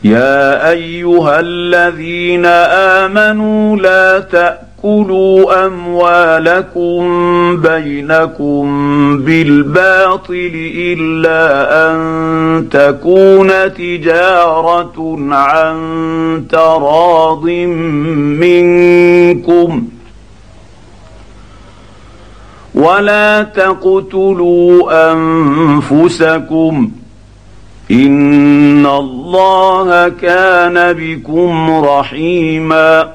يا أيها الذين آمنوا لا تأكلوا أموالكم بينكم بالباطل إلا أن تكون تجارة عن تراض منكم ولا تقتلوا أنفسكم إن الله كان بكم رحيما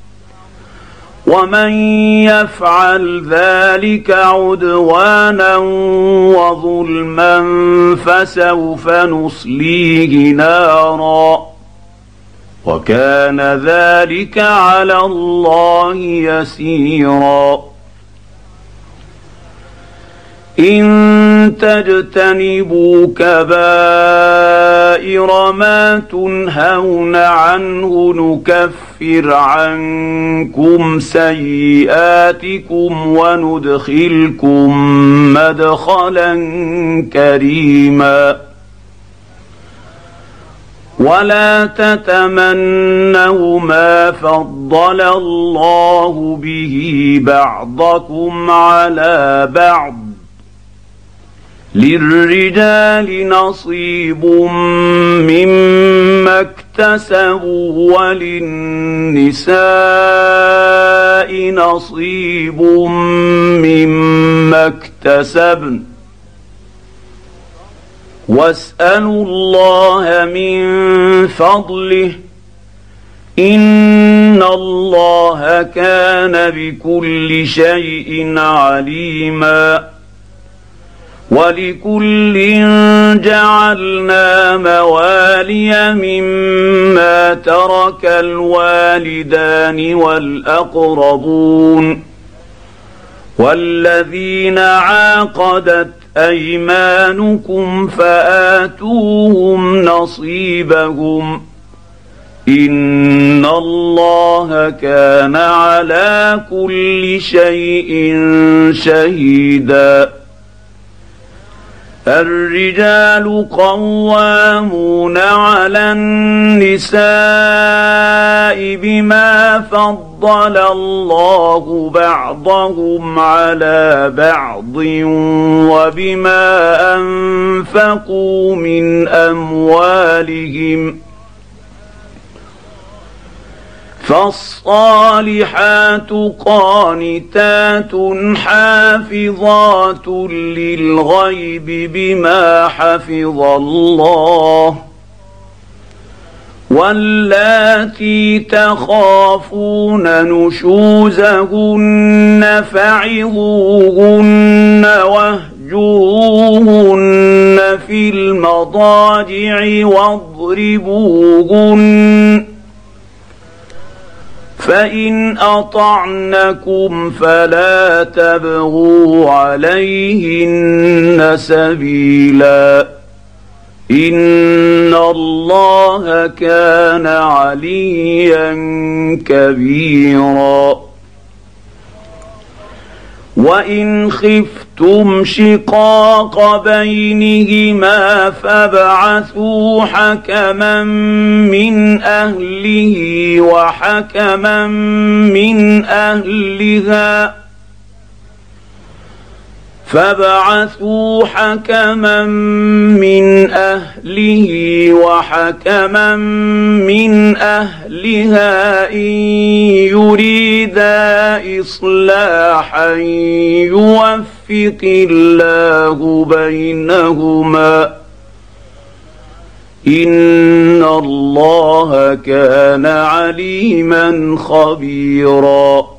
ومن يفعل ذلك عدوانا وظلما فسوف نصليه نارا وكان ذلك على الله يسيرا إن تجتنبوا كبائر ما تنهون عنه نكفر عنكم سيئاتكم وندخلكم مدخلا كريما ولا تتمنوا ما فضل الله به بعضكم على بعض للرجال نصيب مما اكتسبوا وللنساء نصيب مما اكتسبن واسألوا الله من فضله إن الله كان بكل شيء عليما ولكل جعلنا موالي مما ترك الوالدان والأقربون والذين عاقدت أيمانكم فآتوهم نصيبهم إن الله كان على كل شيء شهيدا الرجال قوامون على النساء بما فضل الله بعضهم على بعض وبما أنفقوا من أموالهم فالصالحات قانتات حافظات للغيب بما حفظ الله واللاتي تخافون نشوزهن فعظوهن واهجروهن في المضاجع واضربوهن فإن أطعنكم فلا تبغوا عليهن سبيلا إن الله كان عليا كبيرا وإن خفتم شقاق بينهما فابعثوا حكما من أهله وحكما من أهلها فابعثوا حكما من أهله وحكما من أهلها إن يريدا إصلاحا يوفق الله بينهما إن الله كان عليما خبيرا